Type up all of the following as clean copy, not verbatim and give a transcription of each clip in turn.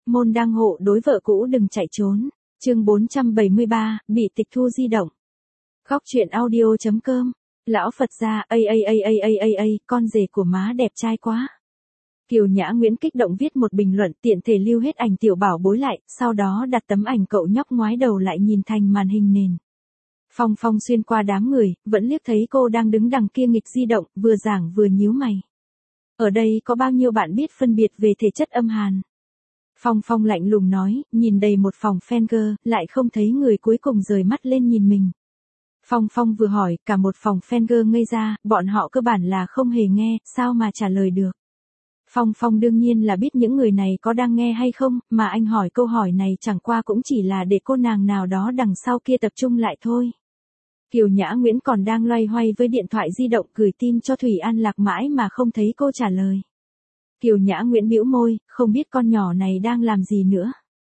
môn đăng hộ đối vợ cũ đừng chạy trốn. Chương 473, bị tịch thu di động. Góc truyện audio.com. Lão Phật gia, con rể của má đẹp trai quá. Kiều Nhã Nguyễn kích động viết một bình luận, tiện thể lưu hết ảnh tiểu bảo bối lại, sau đó đặt tấm ảnh cậu nhóc ngoái đầu lại nhìn thành màn hình nền. Phong Phong xuyên qua đám người, vẫn liếc thấy cô đang đứng đằng kia nghịch di động, vừa giảng vừa nhíu mày. Ở đây có bao nhiêu bạn biết phân biệt về thể chất âm hàn? Phong Phong lạnh lùng nói, nhìn đầy một phòng fan girl, lại không thấy người cuối cùng rời mắt lên nhìn mình. Phong Phong vừa hỏi, cả một phòng fan girl ngây ra, bọn họ cơ bản là không hề nghe, sao mà trả lời được. Phong Phong đương nhiên là biết những người này có đang nghe hay không, mà anh hỏi câu hỏi này chẳng qua cũng chỉ là để cô nàng nào đó đằng sau kia tập trung lại thôi. Kiều Nhã Nguyễn còn đang loay hoay với điện thoại di động gửi tin cho Thủy An Lạc mãi mà không thấy cô trả lời. Kiều Nhã Nguyễn bĩu môi, không biết con nhỏ này đang làm gì nữa.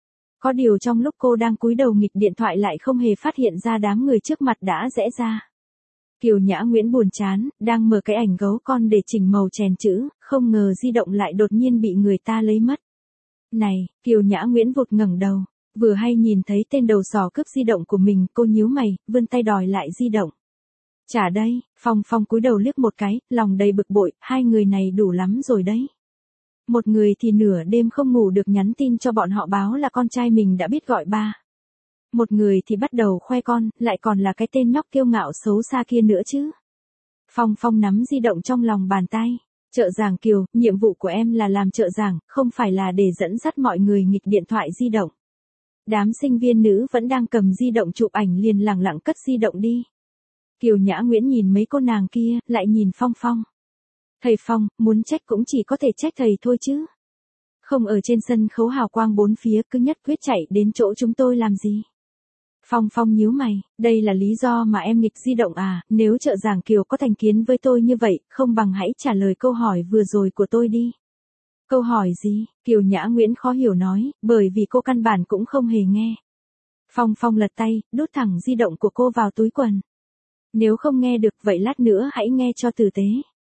Có điều trong lúc cô đang cúi đầu nghịch điện thoại lại không hề phát hiện ra đám người trước mặt đã rẽ ra. Kiều Nhã Nguyễn buồn chán, đang mở cái ảnh gấu con để chỉnh màu chèn chữ, không ngờ di động lại đột nhiên bị người ta lấy mất. Này, Kiều Nhã Nguyễn vụt ngẩng đầu, vừa hay nhìn thấy tên đầu sỏ cướp di động của mình, cô nhíu mày, vươn tay đòi lại di động. Trả đây, Phong Phong cúi đầu liếc một cái, lòng đầy bực bội, hai người này đủ lắm rồi đấy. Một người thì nửa đêm không ngủ được nhắn tin cho bọn họ báo là con trai mình đã biết gọi ba. Một người thì bắt đầu khoe con, lại còn là cái tên nhóc kiêu ngạo xấu xa kia nữa chứ. Phong Phong nắm di động trong lòng bàn tay. Trợ giảng Kiều, nhiệm vụ của em là làm trợ giảng, không phải là để dẫn dắt mọi người nghịch điện thoại di động. Đám sinh viên nữ vẫn đang cầm di động chụp ảnh liền lẳng lặng cất di động đi. Kiều Nhã Nguyễn nhìn mấy cô nàng kia, lại nhìn Phong Phong. Thầy Phong, muốn trách cũng chỉ có thể trách thầy thôi chứ. Không ở trên sân khấu hào quang bốn phía cứ nhất quyết chạy đến chỗ chúng tôi làm gì. Phong Phong nhíu mày, đây là lý do mà em nghịch di động à, nếu trợ giảng Kiều có thành kiến với tôi như vậy, không bằng hãy trả lời câu hỏi vừa rồi của tôi đi. Câu hỏi gì? Kiều Nhã Nguyễn khó hiểu nói, bởi vì cô căn bản cũng không hề nghe. Phong Phong lật tay, đút thẳng di động của cô vào túi quần. Nếu không nghe được vậy lát nữa hãy nghe cho tử tế.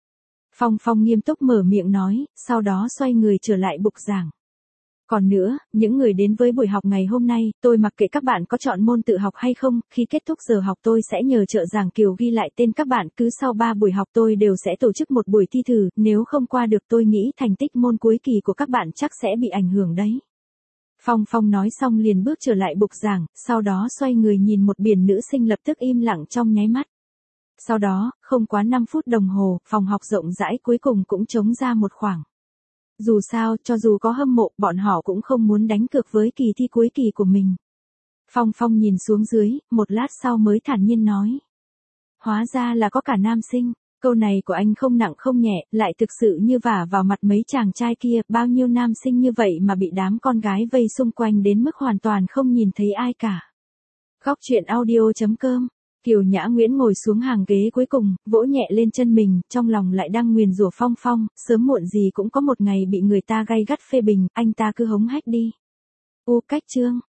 Phong Phong nghiêm túc mở miệng nói, sau đó xoay người trở lại bục giảng. Còn nữa, những người đến với buổi học ngày hôm nay, tôi mặc kệ các bạn có chọn môn tự học hay không, khi kết thúc giờ học tôi sẽ nhờ trợ giảng Kiều ghi lại tên các bạn, cứ sau 3 buổi học tôi đều sẽ tổ chức một buổi thi thử, nếu không qua được tôi nghĩ thành tích môn cuối kỳ của các bạn chắc sẽ bị ảnh hưởng đấy. Phong Phong nói xong liền bước trở lại bục giảng, sau đó xoay người nhìn một biển nữ sinh lập tức im lặng trong nháy mắt. Sau đó, không quá 5 phút đồng hồ, phòng học rộng rãi cuối cùng cũng trống ra một khoảng. Dù sao, cho dù có hâm mộ, bọn họ cũng không muốn đánh cược với kỳ thi cuối kỳ của mình. Phong Phong nhìn xuống dưới, một lát sau mới thản nhiên nói. Hóa ra là có cả nam sinh, câu này của anh không nặng không nhẹ, lại thực sự như vả vào mặt mấy chàng trai kia, bao nhiêu nam sinh như vậy mà bị đám con gái vây xung quanh đến mức hoàn toàn không nhìn thấy ai cả. Góc truyện audio.com. Kiều Nhã Nguyễn ngồi xuống hàng ghế cuối cùng, vỗ nhẹ lên chân mình, trong lòng lại đang nguyền rủa Phong Phong, sớm muộn gì cũng có một ngày bị người ta gay gắt phê bình, anh ta cứ hống hách đi. Cách chương.